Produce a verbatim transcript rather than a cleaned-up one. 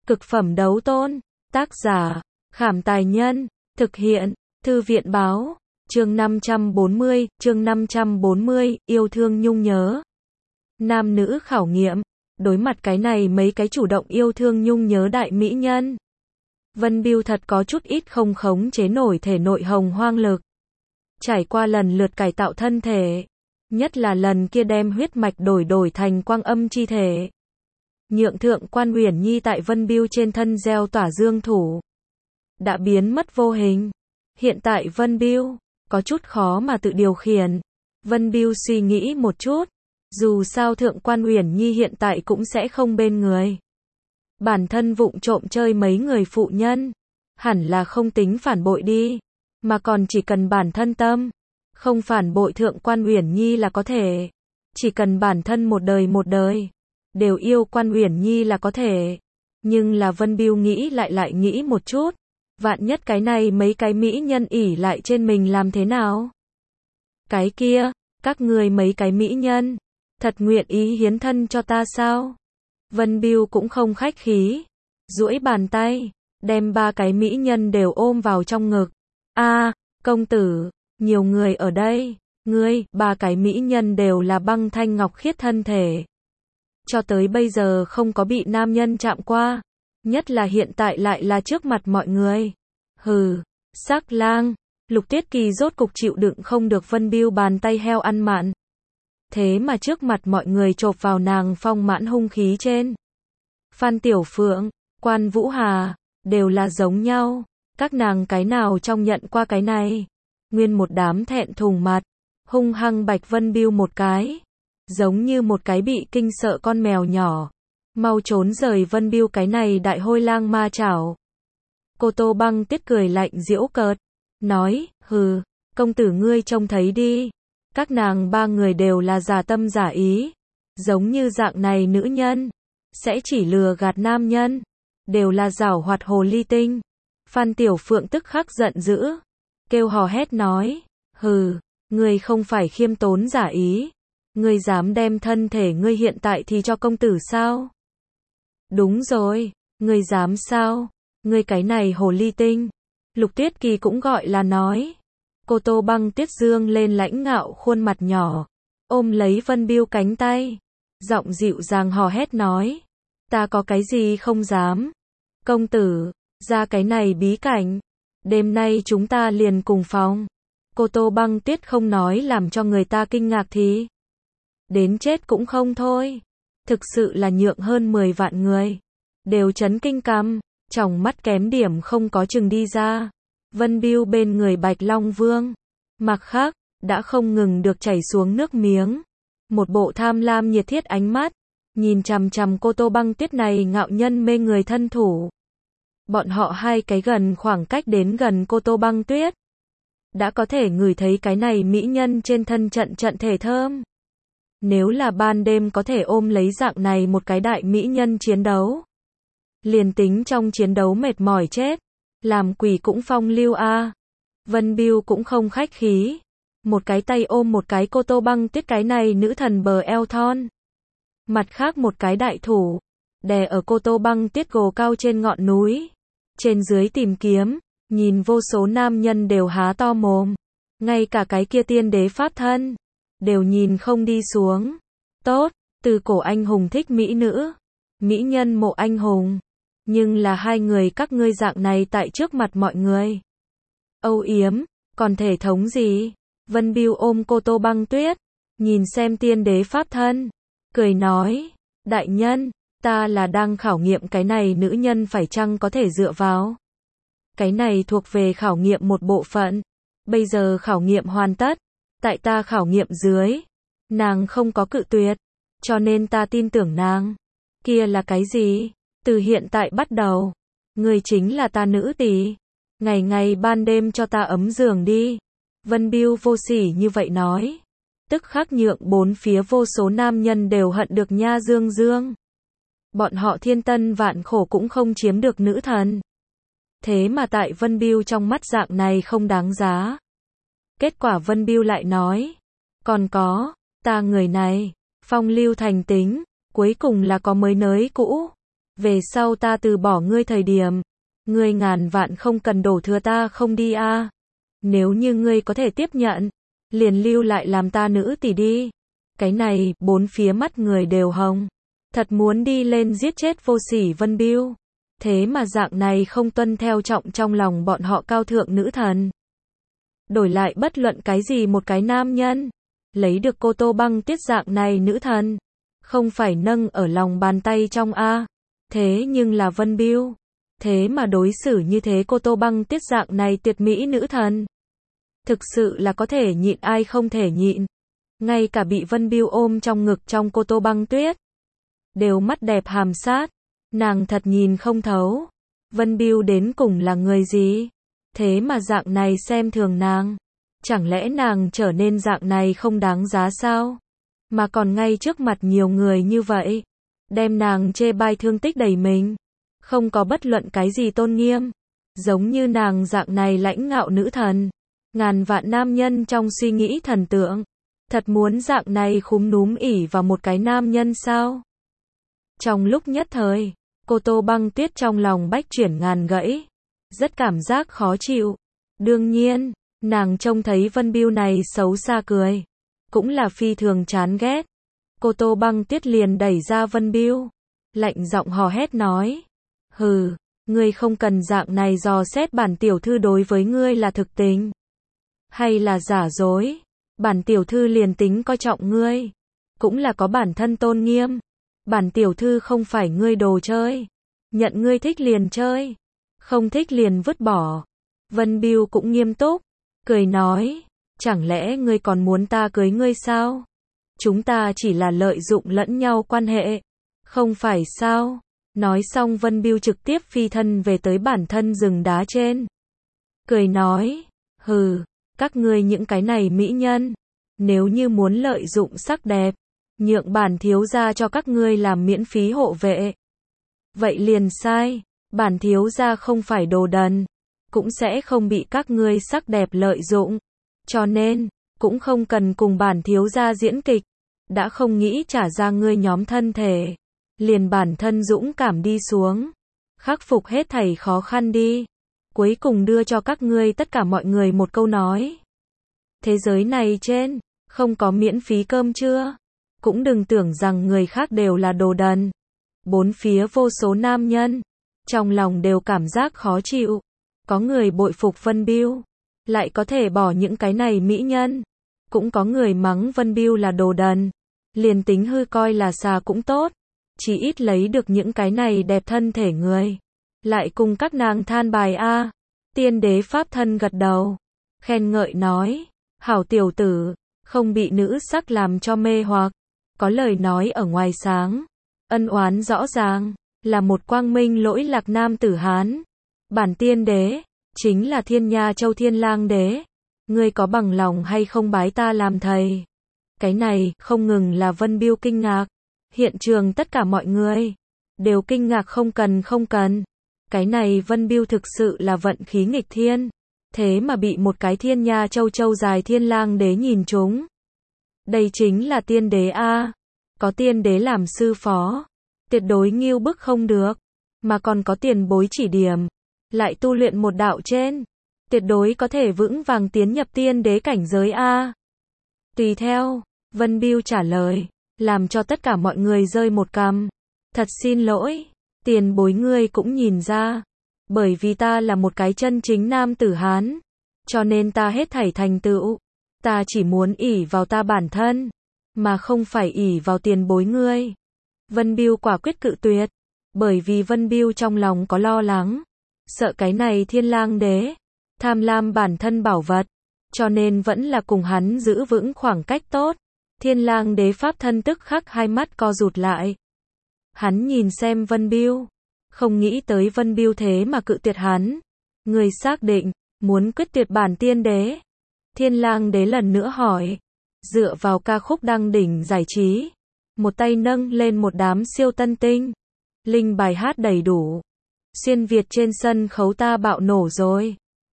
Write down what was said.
Cực phẩm đấu tôn. Tác giả, Khảm Tài Nhân. Thực hiện, Thư viện Báo. Chương năm trăm bốn mươi, chương năm trăm bốn mươi, yêu thương nhung nhớ. Nam nữ khảo nghiệm. Đối mặt cái này mấy cái chủ động yêu thương nhung nhớ đại mỹ nhân. Vân Biêu thật có chút ít không khống chế nổi thể nội hồng hoang lực. Trải qua lần lượt cải tạo thân thể. Nhất là lần kia đem huyết mạch đổi đổi thành quang âm chi thể. Nhượng thượng quan Uyển Nhi tại Vân Biêu trên thân gieo tỏa dương thủ. Đã biến mất vô hình. Hiện tại Vân Biêu có chút khó mà tự điều khiển. Vân Biêu suy nghĩ một chút. Dù sao thượng quan Uyển Nhi hiện tại cũng sẽ không bên người. Bản thân vụng trộm chơi mấy người phụ nhân. Hẳn là không tính phản bội đi. Mà còn chỉ cần bản thân tâm. Không phản bội thượng quan Uyển Nhi là có thể. Chỉ cần bản thân một đời một đời. Đều yêu quan Uyển Nhi là có thể. Nhưng là Vân Biêu nghĩ lại lại nghĩ một chút. Vạn nhất cái này mấy cái mỹ nhân ỉ lại trên mình làm thế nào? Cái kia, các người mấy cái mỹ nhân. Thật nguyện ý hiến thân cho ta sao? Vân Biêu cũng không khách khí. Duỗi bàn tay. Đem ba cái mỹ nhân đều ôm vào trong ngực. A, công tử. Nhiều người ở đây. Ngươi, ba cái mỹ nhân đều là băng thanh ngọc khiết thân thể. Cho tới bây giờ không có bị nam nhân chạm qua. Nhất là hiện tại lại là trước mặt mọi người. Hừ, sắc lang. Lục Tuyết Kỳ rốt cục chịu đựng không được Vân Biêu bàn tay heo ăn mặn. Thế mà trước mặt mọi người chộp vào nàng phong mãn hung khí trên. Phan Tiểu Phượng, Quan Vũ Hà, đều là giống nhau. Các nàng cái nào trong nhận qua cái này. Nguyên một đám thẹn thùng mặt. Hung hăng bạch Vân Biêu một cái. Giống như một cái bị kinh sợ con mèo nhỏ. Mau trốn rời Vân Biêu cái này đại hôi lang ma chảo. Cô Tô Băng Tuyết cười lạnh giễu cợt. Nói, hừ, công tử ngươi trông thấy đi. Các nàng ba người đều là giả tâm giả ý. Giống như dạng này nữ nhân. Sẽ chỉ lừa gạt nam nhân. Đều là giảo hoạt hồ ly tinh. Phan Tiểu Phượng tức khắc giận dữ. Kêu hò hét nói. Hừ, ngươi không phải khiêm tốn giả ý. Ngươi dám đem thân thể ngươi hiện tại thì cho công tử sao? Đúng rồi, ngươi dám sao? Ngươi cái này hồ ly tinh. Lục Tuyết Kỳ cũng gọi là nói. Cô Tô Băng Tuyết dương lên lãnh ngạo khuôn mặt nhỏ. Ôm lấy Vân Biêu cánh tay. Giọng dịu dàng hò hét nói. Ta có cái gì không dám. Công tử, ra cái này bí cảnh. Đêm nay chúng ta liền cùng phòng. Cô Tô Băng Tuyết không nói làm cho người ta kinh ngạc thì. Đến chết cũng không thôi. Thực sự là nhượng hơn mười vạn người. Đều chấn kinh cằm. Tròng mắt kém điểm không có chừng đi ra. Vân Biêu bên người Bạch Long Vương. Mặc khác, đã không ngừng được chảy xuống nước miếng. Một bộ tham lam nhiệt thiết ánh mắt. Nhìn chằm chằm cô Tô Băng Tuyết này ngạo nhân mê người thân thủ. Bọn họ hai cái gần khoảng cách đến gần cô Tô Băng Tuyết. Đã có thể ngửi thấy cái này mỹ nhân trên thân trận trận thể thơm. Nếu là ban đêm có thể ôm lấy dạng này một cái đại mỹ nhân chiến đấu. Liền tính trong chiến đấu mệt mỏi chết. Làm quỷ cũng phong lưu a. Vân Biêu cũng không khách khí. Một cái tay ôm một cái cô Tô Băng Tuyết cái này nữ thần bờ eo thon. Mặt khác một cái đại thủ. Đè ở cô Tô Băng Tuyết gồ cao trên ngọn núi. Trên dưới tìm kiếm. Nhìn vô số nam nhân đều há to mồm. Ngay cả cái kia tiên đế pháp thân. Đều nhìn không đi xuống. Tốt, từ cổ anh hùng thích mỹ nữ. Mỹ nhân mộ anh hùng. Nhưng là hai người các ngươi dạng này tại trước mặt mọi người. Âu yếm, còn thể thống gì? Vân Biêu ôm cô Tô Băng Tuyết. Nhìn xem tiên đế pháp thân. Cười nói, đại nhân, ta là đang khảo nghiệm cái này nữ nhân phải chăng có thể dựa vào. Cái này thuộc về khảo nghiệm một bộ phận. Bây giờ khảo nghiệm hoàn tất. Tại ta khảo nghiệm dưới. Nàng không có cự tuyệt. Cho nên ta tin tưởng nàng. Kia là cái gì? Từ hiện tại bắt đầu. Người chính là ta nữ tỷ. Ngày ngày ban đêm cho ta ấm giường đi. Vân Biêu vô sỉ như vậy nói. Tức khắc nhượng bốn phía vô số nam nhân đều hận được nha dương dương. Bọn họ thiên tân vạn khổ cũng không chiếm được nữ thần. Thế mà tại Vân Biêu trong mắt dạng này không đáng giá. Kết quả Vân Biêu lại nói. Còn có, ta người này, phong lưu thành tính, cuối cùng là có mới nới cũ. Về sau ta từ bỏ ngươi thời điểm, ngươi ngàn vạn không cần đổ thừa ta không đi a. Nếu như ngươi có thể tiếp nhận, liền lưu lại làm ta nữ tỷ đi. Cái này, bốn phía mắt người đều hồng. Thật muốn đi lên giết chết vô sỉ Vân Biêu. Thế mà dạng này không tuân theo trọng trong lòng bọn họ cao thượng nữ thần. Đổi lại bất luận cái gì một cái nam nhân, lấy được cô Tô Băng Tuyết dạng này nữ thần, không phải nâng ở lòng bàn tay trong a. Thế nhưng là Vân Biêu, thế mà đối xử như thế cô Tô Băng Tuyết dạng này tuyệt mỹ nữ thần. Thực sự là có thể nhịn ai không thể nhịn. Ngay cả bị Vân Biêu ôm trong ngực trong cô Tô Băng Tuyết, đều mắt đẹp hàm sát. Nàng thật nhìn không thấu. Vân Biêu đến cùng là người gì? Thế mà dạng này xem thường nàng. Chẳng lẽ nàng trở nên dạng này không đáng giá sao? Mà còn ngay trước mặt nhiều người như vậy, đem nàng chê bai thương tích đầy mình. Không có bất luận cái gì tôn nghiêm. Giống như nàng dạng này lãnh ngạo nữ thần. Ngàn vạn nam nhân trong suy nghĩ thần tượng. Thật muốn dạng này khúm núm ỉ vào một cái nam nhân sao? Trong lúc nhất thời, cô Tô Băng Tuyết trong lòng bách chuyển ngàn gãy. Rất cảm giác khó chịu. Đương nhiên, nàng trông thấy Vân Biêu này xấu xa cười. Cũng là phi thường chán ghét. Cô Tô Băng Tuyết liền đẩy ra Vân Biêu. Lạnh giọng hò hét nói. Hừ, ngươi không cần dạng này dò xét bản tiểu thư đối với ngươi là thực tình. Hay là giả dối. Bản tiểu thư liền tính coi trọng ngươi. Cũng là có bản thân tôn nghiêm. Bản tiểu thư không phải ngươi đồ chơi. Nhận ngươi thích liền chơi. Không thích liền vứt bỏ. Vân Biêu cũng nghiêm túc. Cười nói. Chẳng lẽ ngươi còn muốn ta cưới ngươi sao? Chúng ta chỉ là lợi dụng lẫn nhau quan hệ. Không phải sao? Nói xong Vân Biêu trực tiếp phi thân về tới bản thân rừng đá trên. Cười nói. Hừ, các ngươi những cái này mỹ nhân. Nếu như muốn lợi dụng sắc đẹp, nhượng bản thiếu gia cho các ngươi làm miễn phí hộ vệ. Vậy liền sai. Bản thiếu gia không phải đồ đần. Cũng sẽ không bị các ngươi sắc đẹp lợi dụng. Cho nên, cũng không cần cùng bản thiếu gia diễn kịch. Đã không nghĩ trả ra ngươi nhóm thân thể. Liền bản thân dũng cảm đi xuống. Khắc phục hết thảy khó khăn đi. Cuối cùng đưa cho các ngươi tất cả mọi người một câu nói. Thế giới này trên, không có miễn phí cơm trưa. Cũng đừng tưởng rằng người khác đều là đồ đần. Bốn phía vô số nam nhân. Trong lòng đều cảm giác khó chịu. Có người bội phục Vân Biêu. Lại có thể bỏ những cái này mỹ nhân. Cũng có người mắng Vân Biêu là đồ đần. Liền tính hư coi là xà cũng tốt. Chỉ ít lấy được những cái này đẹp thân thể người. Lại cùng các nàng than bài a. Tiên đế pháp thân gật đầu. Khen ngợi nói. Hảo tiểu tử. Không bị nữ sắc làm cho mê hoặc. Có lời nói ở ngoài sáng. Ân oán rõ ràng. Là một quang minh lỗi lạc nam tử Hán. Bản tiên đế. Chính là Thiên Nha Châu Thiên Lang đế. Ngươi có bằng lòng hay không bái ta làm thầy? Cái này, không ngừng là Vân Biêu kinh ngạc. Hiện trường tất cả mọi người đều kinh ngạc không cần không cần. Cái này Vân Biêu thực sự là vận khí nghịch thiên. Thế mà bị một cái Thiên Nha Châu Châu dài Thiên Lang đế nhìn trúng. Đây chính là tiên đế a. Có tiên đế làm sư phó. Tuyệt đối nghiêu bức không được. Mà còn có tiền bối chỉ điểm. Lại tu luyện một đạo trên. Tuyệt đối có thể vững vàng tiến nhập tiên đế cảnh giới a. Tùy theo, Vân Biêu trả lời. Làm cho tất cả mọi người rơi một cằm. Thật xin lỗi. Tiền bối ngươi cũng nhìn ra. Bởi vì ta là một cái chân chính nam tử Hán. Cho nên ta hết thảy thành tựu. Ta chỉ muốn ỷ vào ta bản thân. Mà không phải ỷ vào tiền bối ngươi. Vân Biêu quả quyết cự tuyệt. Bởi vì Vân Biêu trong lòng có lo lắng. Sợ cái này Thiên Lang đế. Tham lam bản thân bảo vật. Cho nên vẫn là cùng hắn giữ vững khoảng cách tốt. Thiên Lang đế pháp thân tức khắc hai mắt co rụt lại. Hắn nhìn xem Vân Biêu. Không nghĩ tới Vân Biêu thế mà cự tuyệt hắn. Người xác định, muốn quyết tuyệt bản tiên đế. Thiên Lang đế lần nữa hỏi. Dựa vào ca khúc đăng đỉnh giải trí. Một tay nâng lên một đám siêu tân tinh. Linh bài hát đầy đủ. Xuyên Việt trên sân khấu ta bạo nổ rồi.